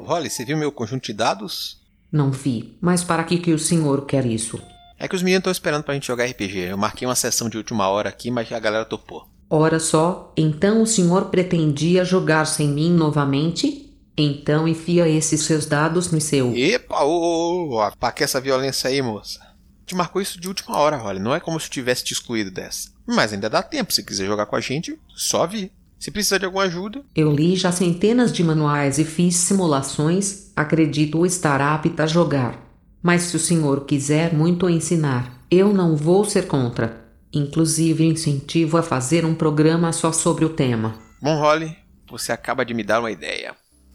Holly, você viu meu conjunto de dados? Não vi, mas para que o senhor quer isso? É que os meninos estão esperando pra gente jogar RPG. Eu marquei uma sessão de última hora aqui, mas a galera topou. Ora só, então o senhor pretendia jogar sem mim novamente? Então enfia esses seus dados no seu... Epa, pra que essa violência aí, moça? Te marcou isso de última hora, Holly. Não é como se eu tivesse te excluído dessa. Mas ainda dá tempo. Se quiser jogar com a gente, só vir. Se precisar de alguma ajuda... Eu li já centenas de manuais e fiz simulações. Acredito estar apta a jogar. Mas se o senhor quiser muito ensinar, eu não vou ser contra. Inclusive incentivo a fazer um programa só sobre o tema. Bom, Holly, você acaba de me dar uma ideia.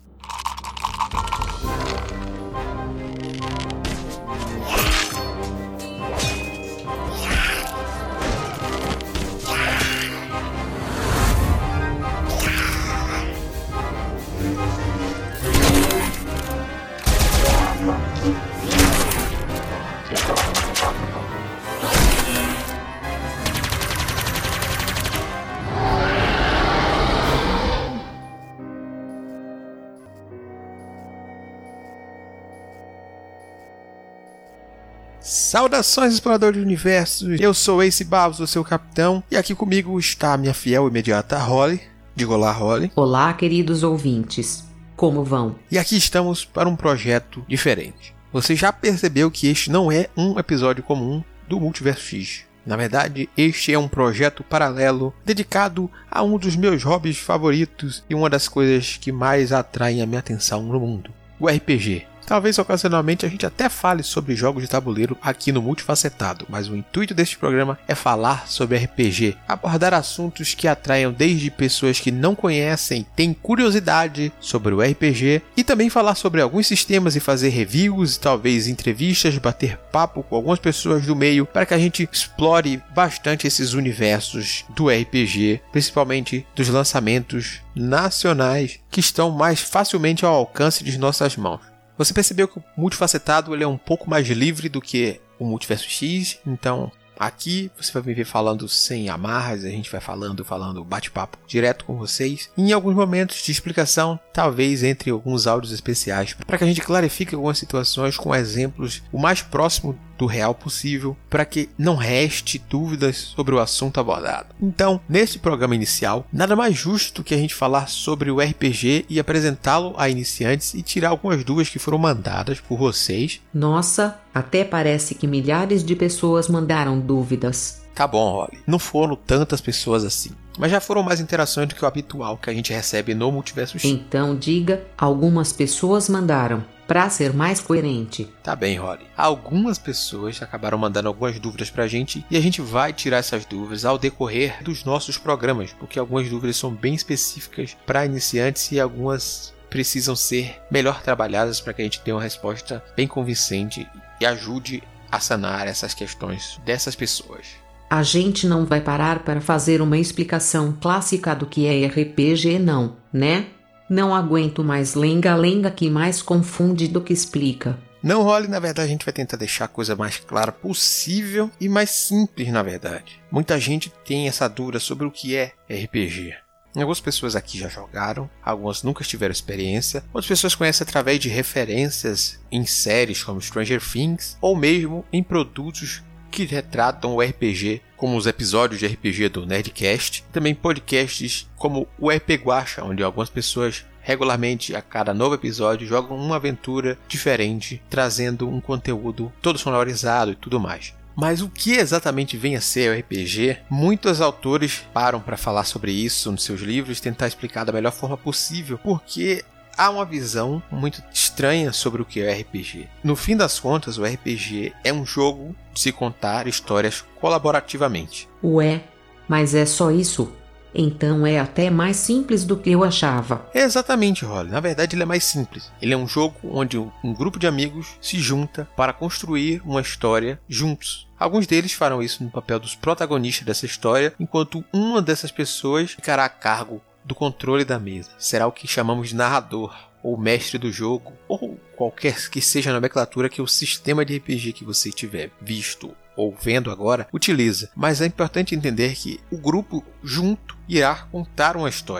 Saudações, explorador de universos! Eu sou Ace Barros, o seu capitão, e aqui comigo está a minha fiel e imediata Holly. Diga olá, Holly. Olá, queridos ouvintes. Como vão? E aqui estamos para um projeto diferente. Você já percebeu que este não é um episódio comum do Multiverso X. Na verdade, este é um projeto paralelo dedicado a um dos meus hobbies favoritos e uma das coisas que mais atraem a minha atenção no mundo, o RPG. Talvez ocasionalmente a gente até fale sobre jogos de tabuleiro aqui no Multifacetado, mas o intuito deste programa é falar sobre RPG, abordar assuntos que atraiam desde pessoas que não conhecem, têm curiosidade sobre o RPG, e também falar sobre alguns sistemas e fazer reviews, talvez entrevistas, bater papo com algumas pessoas do meio, para que a gente explore bastante esses universos do RPG, principalmente dos lançamentos nacionais que estão mais facilmente ao alcance de nossas mãos. Você percebeu que o Multifacetado ele é um pouco mais livre do que o Multiverso X, então aqui você vai me ver falando sem amarras, a gente vai falando bate-papo direto com vocês. E em alguns momentos de explicação, talvez entre alguns áudios especiais, para que a gente clarifique algumas situações com exemplos o mais próximo do real possível, para que não reste dúvidas sobre o assunto abordado. Então, neste programa inicial, nada mais justo que a gente falar sobre o RPG e apresentá-lo a iniciantes e tirar algumas dúvidas que foram mandadas por vocês. Nossa, até parece que milhares de pessoas mandaram dúvidas. Tá bom, Holly. Não foram tantas pessoas assim, mas já foram mais interações do que o habitual que a gente recebe no Multiverso X. Então diga, algumas pessoas mandaram, para ser mais coerente. Tá bem, Holly. Algumas pessoas acabaram mandando algumas dúvidas pra gente e a gente vai tirar essas dúvidas ao decorrer dos nossos programas, porque algumas dúvidas são bem específicas para iniciantes e algumas precisam ser melhor trabalhadas para que a gente tenha uma resposta bem convincente e ajude a sanar essas questões dessas pessoas. A gente não vai parar para fazer uma explicação clássica do que é RPG não, né? Não aguento mais lenga-lenga que mais confunde do que explica. Não, Holly, na verdade a gente vai tentar deixar a coisa mais clara possível e mais simples, na verdade. Muita gente tem essa dúvida sobre o que é RPG. Algumas pessoas aqui já jogaram, algumas nunca tiveram experiência, outras pessoas conhecem através de referências em séries como Stranger Things ou mesmo em produtos que retratam o RPG, como os episódios de RPG do Nerdcast, também podcasts como o RP Guacha, onde algumas pessoas regularmente a cada novo episódio jogam uma aventura diferente, trazendo um conteúdo todo sonorizado e tudo mais. Mas o que exatamente vem a ser o RPG? Muitos autores param para falar sobre isso nos seus livros, tentar explicar da melhor forma possível, porque há uma visão muito estranha sobre o que é RPG. No fim das contas, o RPG é um jogo de se contar histórias colaborativamente. Ué, mas é só isso? Então é até mais simples do que eu achava. Exatamente, Holly. Na verdade, ele é mais simples. Ele é um jogo onde um grupo de amigos se junta para construir uma história juntos. Alguns deles farão isso no papel dos protagonistas dessa história, enquanto uma dessas pessoas ficará a cargo do controle da mesa. Será o que chamamos de narrador, ou mestre do jogo, ou qualquer que seja a nomenclatura que o sistema de RPG que você tiver visto ou vendo agora utiliza. Mas é importante entender que o grupo junto irá contar uma história.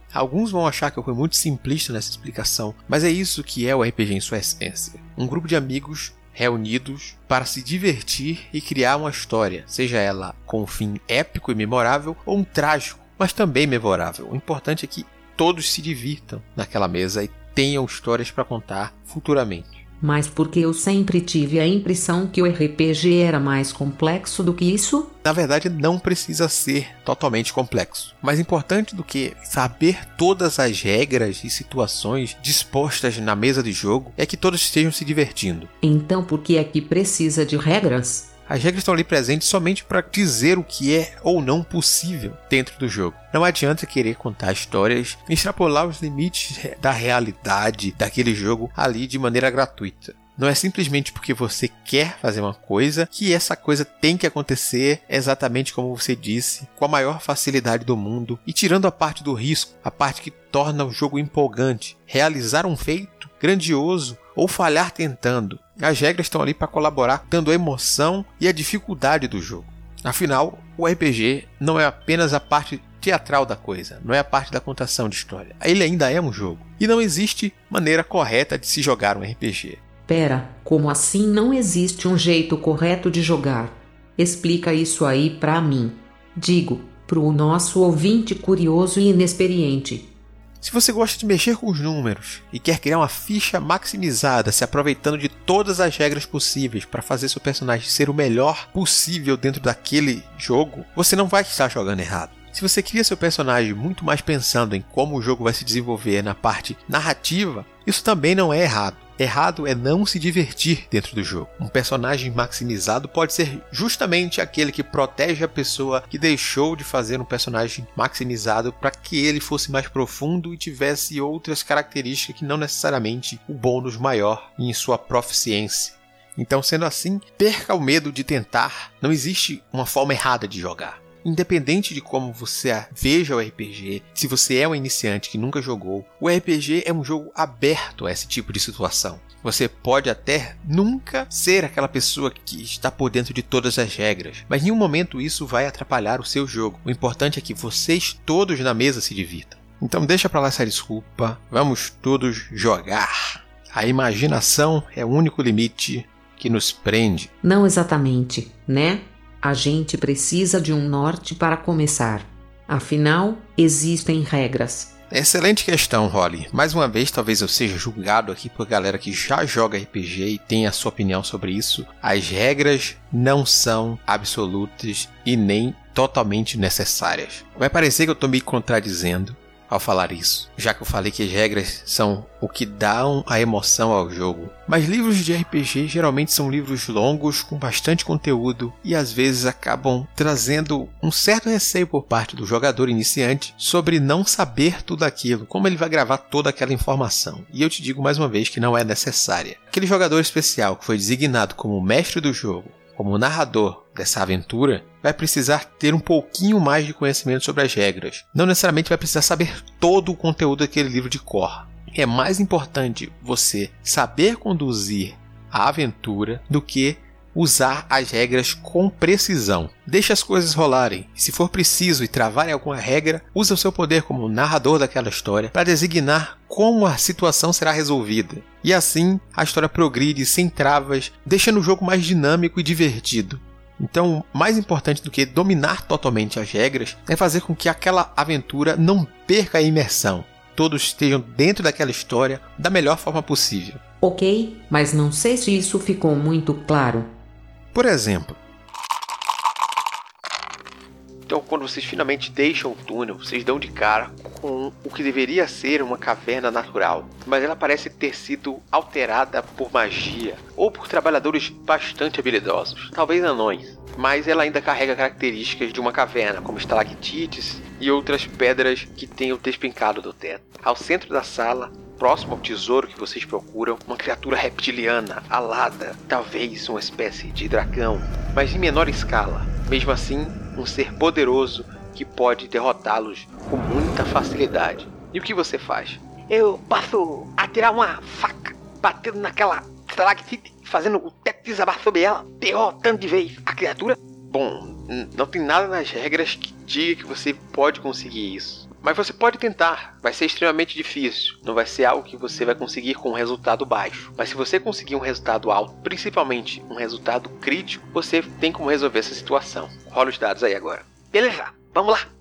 Alguns vão achar que eu fui muito simplista nessa explicação, mas é isso que é o RPG em sua essência. Um grupo de amigos reunidos para se divertir e criar uma história, seja ela com um fim épico e memorável ou um trágico, mas também memorável. O importante é que todos se divirtam naquela mesa e tenham histórias para contar futuramente. Mas porque eu sempre tive a impressão que o RPG era mais complexo do que isso? Na verdade, não precisa ser totalmente complexo. Mais importante do que saber todas as regras e situações dispostas na mesa de jogo é que todos estejam se divertindo. Então por que é que precisa de regras? As regras estão ali presentes somente para dizer o que é ou não possível dentro do jogo. Não adianta querer contar histórias e extrapolar os limites da realidade daquele jogo ali de maneira gratuita. Não é simplesmente porque você quer fazer uma coisa que essa coisa tem que acontecer exatamente como você disse, com a maior facilidade do mundo e tirando a parte do risco, a parte que torna o jogo empolgante. Realizar um feito grandioso ou falhar tentando. As regras estão ali para colaborar, dando a emoção e a dificuldade do jogo. Afinal, o RPG não é apenas a parte teatral da coisa, não é a parte da contação de história. Ele ainda é um jogo. E não existe maneira correta de se jogar um RPG. Pera, como assim não existe um jeito correto de jogar? Explica isso aí pra mim. Digo, pro nosso ouvinte curioso e inexperiente. Se você gosta de mexer com os números e quer criar uma ficha maximizada, se aproveitando de todas as regras possíveis para fazer seu personagem ser o melhor possível dentro daquele jogo, você não vai estar jogando errado. Se você cria seu personagem muito mais pensando em como o jogo vai se desenvolver na parte narrativa, isso também não é errado. Errado é não se divertir dentro do jogo. Um personagem maximizado pode ser justamente aquele que protege a pessoa que deixou de fazer um personagem maximizado para que ele fosse mais profundo e tivesse outras características que não necessariamente o bônus maior em sua proficiência. Então, sendo assim, perca o medo de tentar. Não existe uma forma errada de jogar. Independente de como você veja o RPG, se você é um iniciante que nunca jogou, o RPG é um jogo aberto a esse tipo de situação. Você pode até nunca ser aquela pessoa que está por dentro de todas as regras, mas em nenhum momento isso vai atrapalhar o seu jogo. O importante é que vocês todos na mesa se divirtam. Então deixa pra lá essa desculpa, vamos todos jogar. A imaginação é o único limite que nos prende. Não exatamente, né? A gente precisa de um norte para começar. Afinal, existem regras. Excelente questão, Holly. Mais uma vez, talvez eu seja julgado aqui por galera que já joga RPG e tem a sua opinião sobre isso. As regras não são absolutas e nem totalmente necessárias. Vai parecer que eu estou me contradizendo ao falar isso, já que eu falei que as regras são o que dão a emoção ao jogo. Mas livros de RPG geralmente são livros longos, com bastante conteúdo, e às vezes acabam trazendo um certo receio por parte do jogador iniciante sobre não saber tudo aquilo, como ele vai gravar toda aquela informação. E eu te digo mais uma vez que não é necessária. Aquele jogador especial que foi designado como mestre do jogo, como narrador dessa aventura, vai precisar ter um pouquinho mais de conhecimento sobre as regras. Não necessariamente vai precisar saber todo o conteúdo daquele livro de cor. É mais importante você saber conduzir a aventura do que usar as regras com precisão. Deixe as coisas rolarem. Se for preciso e travar em alguma regra, use o seu poder como narrador daquela história para designar como a situação será resolvida. E assim, a história progride sem travas, deixando o jogo mais dinâmico e divertido. Então, mais importante do que dominar totalmente as regras é fazer com que aquela aventura não perca a imersão. Todos estejam dentro daquela história da melhor forma possível. Ok, mas não sei se isso ficou muito claro. Por exemplo, então quando vocês finalmente deixam o túnel, vocês dão de cara com o que deveria ser uma caverna natural, mas ela parece ter sido alterada por magia ou por trabalhadores bastante habilidosos, talvez anões, mas ela ainda carrega características de uma caverna, como estalactites e outras pedras que tenham despencado do teto. Ao centro da sala, próximo ao tesouro que vocês procuram, uma criatura reptiliana, alada, talvez uma espécie de dragão, mas em menor escala. Mesmo assim, um ser poderoso que pode derrotá-los com muita facilidade. E o que você faz? Eu passo a tirar uma faca, batendo naquela estalactite, fazendo o teto desabar sobre ela, derrotando de vez a criatura. Bom, não tem nada nas regras que diga que você pode conseguir isso. Mas você pode tentar, vai ser extremamente difícil, não vai ser algo que você vai conseguir com um resultado baixo. Mas se você conseguir um resultado alto, principalmente um resultado crítico, você tem como resolver essa situação. Rola os dados aí agora. Beleza, vamos lá!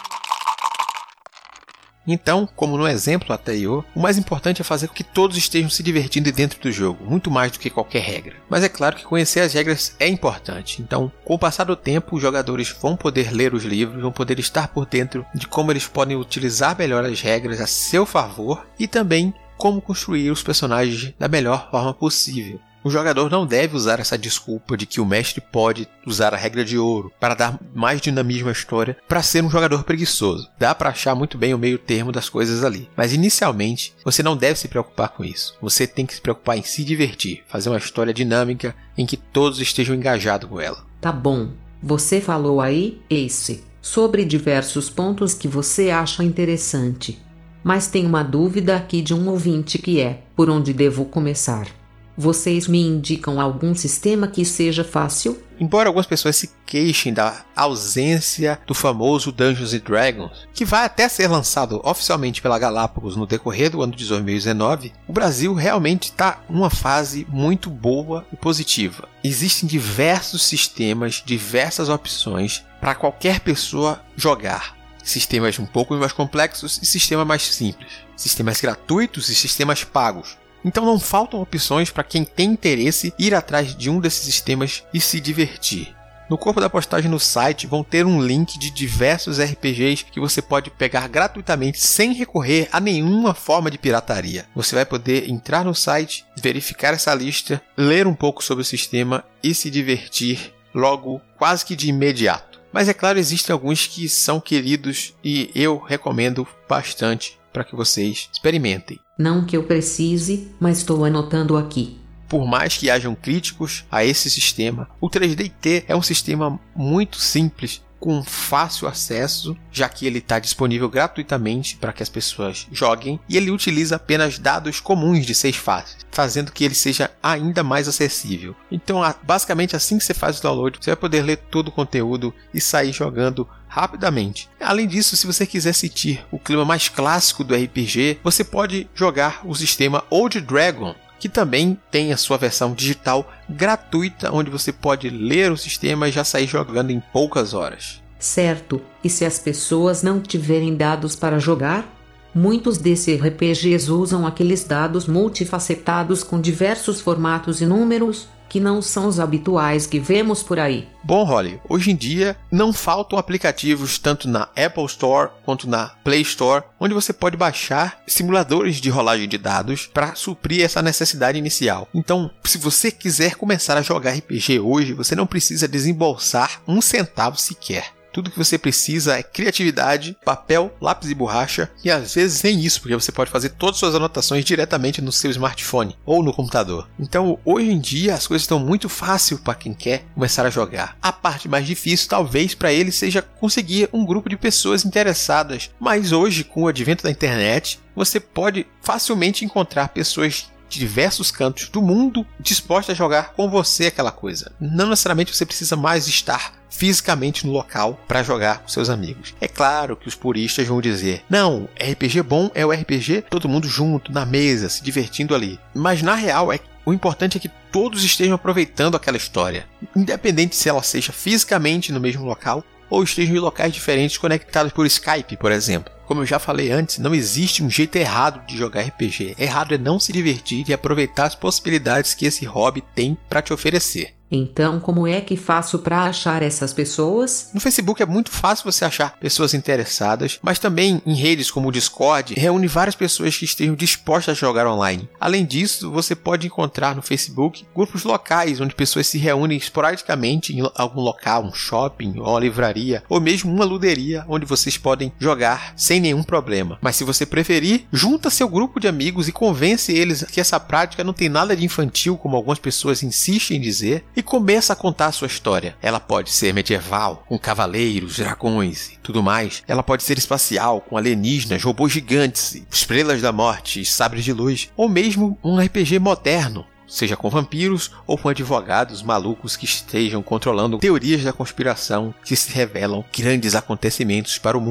Então, como no exemplo anterior, o mais importante é fazer com que todos estejam se divertindo dentro do jogo, muito mais do que qualquer regra. Mas é claro que conhecer as regras é importante, então, com o passar do tempo, os jogadores vão poder ler os livros, vão poder estar por dentro de como eles podem utilizar melhor as regras a seu favor e também como construir os personagens da melhor forma possível. O jogador não deve usar essa desculpa de que o mestre pode usar a regra de ouro para dar mais dinamismo à história para ser um jogador preguiçoso. Dá para achar muito bem o meio termo das coisas ali. Mas inicialmente, você não deve se preocupar com isso. Você tem que se preocupar em se divertir, fazer uma história dinâmica em que todos estejam engajados com ela. Tá bom. Você falou aí, Ace, sobre diversos pontos que você acha interessante. Mas tem uma dúvida aqui de um ouvinte que é: por onde devo começar? Vocês me indicam algum sistema que seja fácil? Embora algumas pessoas se queixem da ausência do famoso Dungeons & Dragons, que vai até ser lançado oficialmente pela Galápagos no decorrer do ano de 2019, o Brasil realmente está numa fase muito boa e positiva. Existem diversos sistemas, diversas opções para qualquer pessoa jogar. Sistemas um pouco mais complexos e sistemas mais simples. Sistemas gratuitos e sistemas pagos. Então não faltam opções para quem tem interesse ir atrás de um desses sistemas e se divertir. No corpo da postagem no site vão ter um link de diversos RPGs que você pode pegar gratuitamente sem recorrer a nenhuma forma de pirataria. Você vai poder entrar no site, verificar essa lista, ler um pouco sobre o sistema e se divertir logo quase que de imediato. Mas é claro, existem alguns que são queridos e eu recomendo bastante para que vocês experimentem. Não que eu precise, mas estou anotando aqui. Por mais que hajam críticos a esse sistema, o 3DT é um sistema muito simples, com fácil acesso, já que ele está disponível gratuitamente para que as pessoas joguem, e ele utiliza apenas dados comuns de 6 faces, fazendo que ele seja ainda mais acessível. Então, basicamente assim que você faz o download, você vai poder ler todo o conteúdo e sair jogando rapidamente. Além disso, se você quiser sentir o clima mais clássico do RPG, você pode jogar o sistema Old Dragon, que também tem a sua versão digital gratuita, onde você pode ler o sistema e já sair jogando em poucas horas. Certo, e se as pessoas não tiverem dados para jogar? Muitos desses RPGs usam aqueles dados multifacetados com diversos formatos e números, que não são os habituais que vemos por aí. Bom, Holly, hoje em dia não faltam aplicativos tanto na Apple Store quanto na Play Store, onde você pode baixar simuladores de rolagem de dados para suprir essa necessidade inicial. Então, se você quiser começar a jogar RPG hoje, você não precisa desembolsar um centavo sequer. Tudo que você precisa é criatividade, papel, lápis e borracha, e às vezes nem isso, porque você pode fazer todas as suas anotações diretamente no seu smartphone ou no computador. Então, hoje em dia, as coisas estão muito fáceis para quem quer começar a jogar. A parte mais difícil, talvez, para ele seja conseguir um grupo de pessoas interessadas. Mas hoje, com o advento da internet, você pode facilmente encontrar pessoas de diversos cantos do mundo dispostas a jogar com você aquela coisa. Não necessariamente você precisa mais estar fisicamente no local para jogar com seus amigos. É claro que os puristas vão dizer: não, RPG bom é o RPG todo mundo junto, na mesa, se divertindo ali. Mas na real, o importante é que todos estejam aproveitando aquela história, independente se ela seja fisicamente no mesmo local ou estejam em locais diferentes conectados por Skype, por exemplo. Como eu já falei antes, não existe um jeito errado de jogar RPG. Errado é não se divertir e aproveitar as possibilidades que esse hobby tem para te oferecer. Então, como é que faço para achar essas pessoas? No Facebook é muito fácil você achar pessoas interessadas, mas também em redes como o Discord, reúne várias pessoas que estejam dispostas a jogar online. Além disso, você pode encontrar no Facebook grupos locais, onde pessoas se reúnem esporadicamente em algum local, um shopping, ou uma livraria, ou mesmo uma luderia, onde vocês podem jogar sem nenhum problema. Mas se você preferir, junta seu grupo de amigos e convence eles que essa prática não tem nada de infantil, como algumas pessoas insistem em dizer, e começa a contar a sua história. Ela pode ser medieval, com cavaleiros, dragões e tudo mais. Ela pode ser espacial, com alienígenas, robôs gigantes, estrelas da morte e sabres de luz. Ou mesmo um RPG moderno, seja com vampiros ou com advogados malucos que estejam controlando teorias da conspiração que se revelam grandes acontecimentos para o mundo.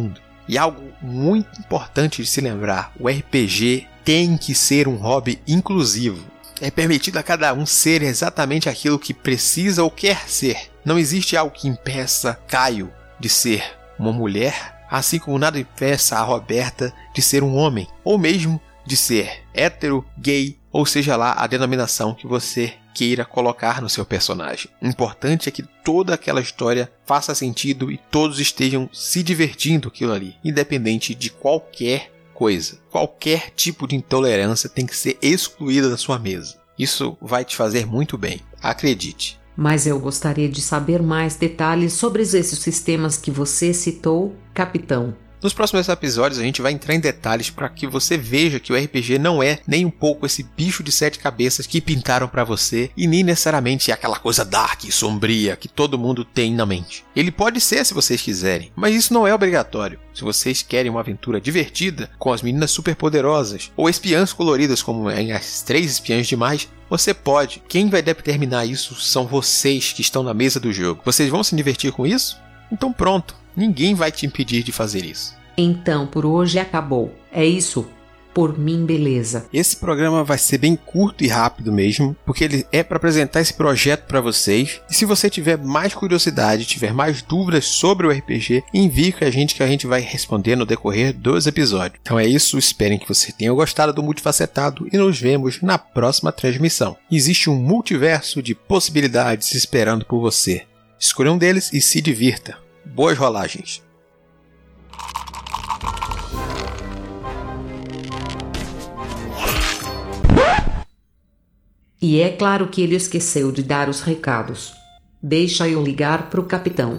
E algo muito importante de se lembrar, o RPG tem que ser um hobby inclusivo. É permitido a cada um ser exatamente aquilo que precisa ou quer ser. Não existe algo que impeça Caio de ser uma mulher, assim como nada impeça a Roberta de ser um homem, ou mesmo de ser hétero, gay, ou seja lá a denominação que você queira colocar no seu personagem. O importante é que toda aquela história faça sentido e todos estejam se divertindo aquilo ali, independente de qualquer coisa. Qualquer tipo de intolerância tem que ser excluída da sua mesa. Isso vai te fazer muito bem, acredite. Mas eu gostaria de saber mais detalhes sobre esses sistemas que você citou, capitão. Nos próximos episódios a gente vai entrar em detalhes para que você veja que o RPG não é nem um pouco esse bicho de 7 cabeças que pintaram para você e nem necessariamente é aquela coisa dark e sombria que todo mundo tem na mente. Ele pode ser se vocês quiserem, mas isso não é obrigatório. Se vocês querem uma aventura divertida com as meninas superpoderosas ou espiãs coloridas como em As 3 Espiãs Demais, você pode. Quem vai determinar isso são vocês que estão na mesa do jogo. Vocês vão se divertir com isso? Então pronto. Ninguém vai te impedir de fazer isso. Então por hoje acabou. É isso? Por mim, beleza. Esse programa vai ser bem curto e rápido mesmo, porque ele é para apresentar esse projeto para vocês. E se você tiver mais curiosidade, tiver mais dúvidas sobre o RPG, envie com a gente que a gente vai responder no decorrer dos episódios. Então é isso, esperem que você tenha gostado do Multifacetado e nos vemos na próxima transmissão. Existe um multiverso de possibilidades esperando por você. Escolha um deles e se divirta. Boas rolagens! E é claro que ele esqueceu de dar os recados. Deixa eu ligar pro capitão.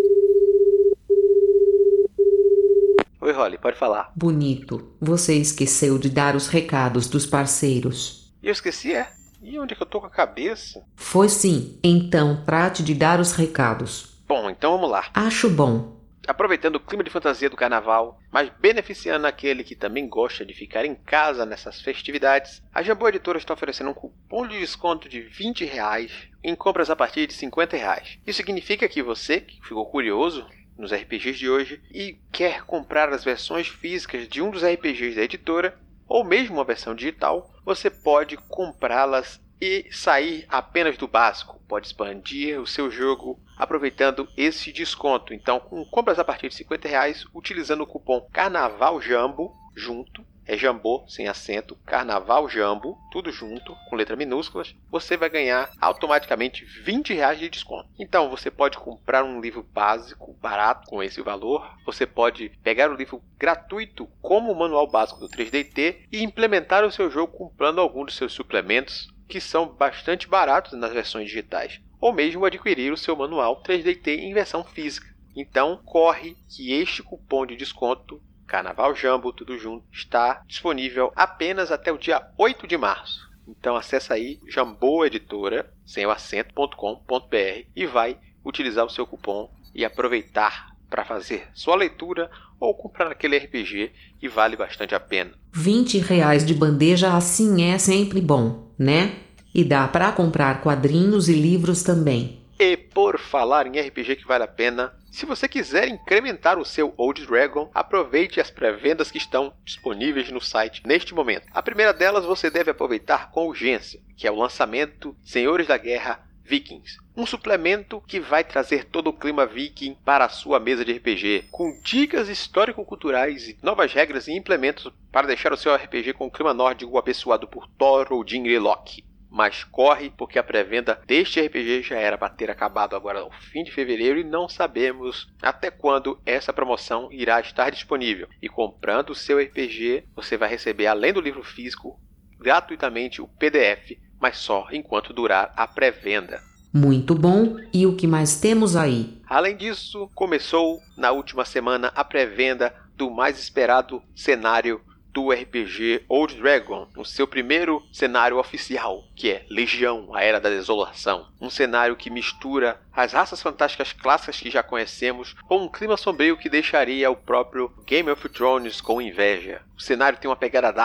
Oi, Holly, pode falar. Bonito, você esqueceu de dar os recados dos parceiros. Eu esqueci, é? E onde é que eu tô com a cabeça? Foi sim, então trate de dar os recados. Bom, então vamos lá. Acho bom. Aproveitando o clima de fantasia do carnaval, mas beneficiando aquele que também gosta de ficar em casa nessas festividades, a Jambô Editora está oferecendo um cupom de desconto de R$20 em compras a partir de R$50. Isso significa que você, que ficou curioso nos RPGs de hoje e quer comprar as versões físicas de um dos RPGs da editora, ou mesmo uma versão digital, você pode comprá-las e sair apenas do básico. Pode expandir o seu jogo aproveitando esse desconto. Então, com compras a partir de R$50, utilizando o cupom CarnavalJambo, junto, é Jambô, sem acento, CarnavalJambo, tudo junto, com letra minúsculas, você vai ganhar automaticamente R$20 de desconto. Então, você pode comprar um livro básico, barato, com esse valor. Você pode pegar o livro gratuito, como o manual básico do 3DT, e implementar o seu jogo comprando algum dos seus suplementos, que são bastante baratos nas versões digitais, ou mesmo adquirir o seu manual 3DT em versão física. Então, corre que este cupom de desconto, Carnaval Jambo, tudo junto, está disponível apenas até o dia 8 de março. Então, acessa aí Jambô Editora, sem o acento.com.br e vai utilizar o seu cupom e aproveitar para fazer sua leitura ou comprar aquele RPG que vale bastante a pena. R$20 de bandeja assim é sempre bom, né? E dá para comprar quadrinhos e livros também. E por falar em RPG que vale a pena, se você quiser incrementar o seu Old Dragon, aproveite as pré-vendas que estão disponíveis no site neste momento. A primeira delas você deve aproveitar com urgência, que é o lançamento Senhores da Guerra Vikings. Um suplemento que vai trazer todo o clima viking para a sua mesa de RPG, com dicas histórico-culturais e novas regras e implementos para deixar o seu RPG com o clima nórdico apessoado por Thor, Odin e Loki. Mas corre, porque a pré-venda deste RPG já era para ter acabado agora no fim de fevereiro e não sabemos até quando essa promoção irá estar disponível. E comprando o seu RPG, você vai receber, além do livro físico, gratuitamente o PDF, mas só enquanto durar a pré-venda. Muito bom. E o que mais temos aí? Além disso, começou na última semana a pré-venda do mais esperado cenário do RPG Old Dragon, o seu primeiro cenário oficial, que é Legião, a Era da Desolação. Um cenário que mistura as raças fantásticas clássicas que já conhecemos com um clima sombrio que deixaria o próprio Game of Thrones com inveja. O cenário tem uma pegada dark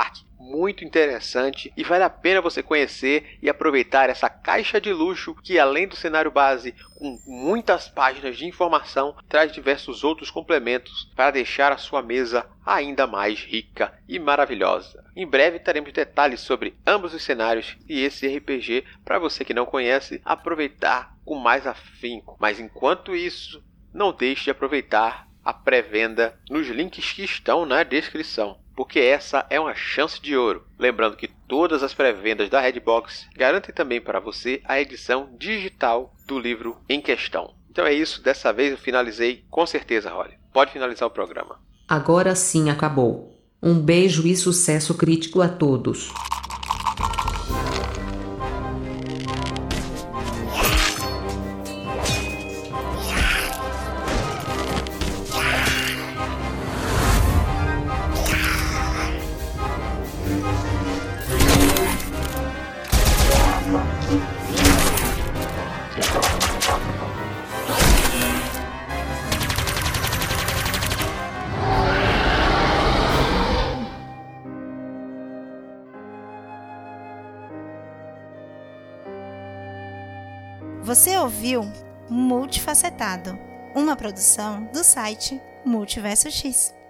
muito interessante e vale a pena você conhecer e aproveitar essa caixa de luxo que, além do cenário base com muitas páginas de informação, traz diversos outros complementos para deixar a sua mesa ainda mais rica e maravilhosa. Em breve teremos detalhes sobre ambos os cenários e esse RPG para você que não conhece aproveitar com mais afinco. Mas enquanto isso, não deixe de aproveitar a pré-venda nos links que estão na descrição, porque essa é uma chance de ouro. Lembrando que todas as pré-vendas da Redbox garantem também para você a edição digital do livro em questão. Então é isso, dessa vez eu finalizei com certeza, Holly. Pode finalizar o programa. Agora sim acabou. Um beijo e sucesso crítico a todos. Você ouviu Multifacetado, uma produção do site Multiverso X.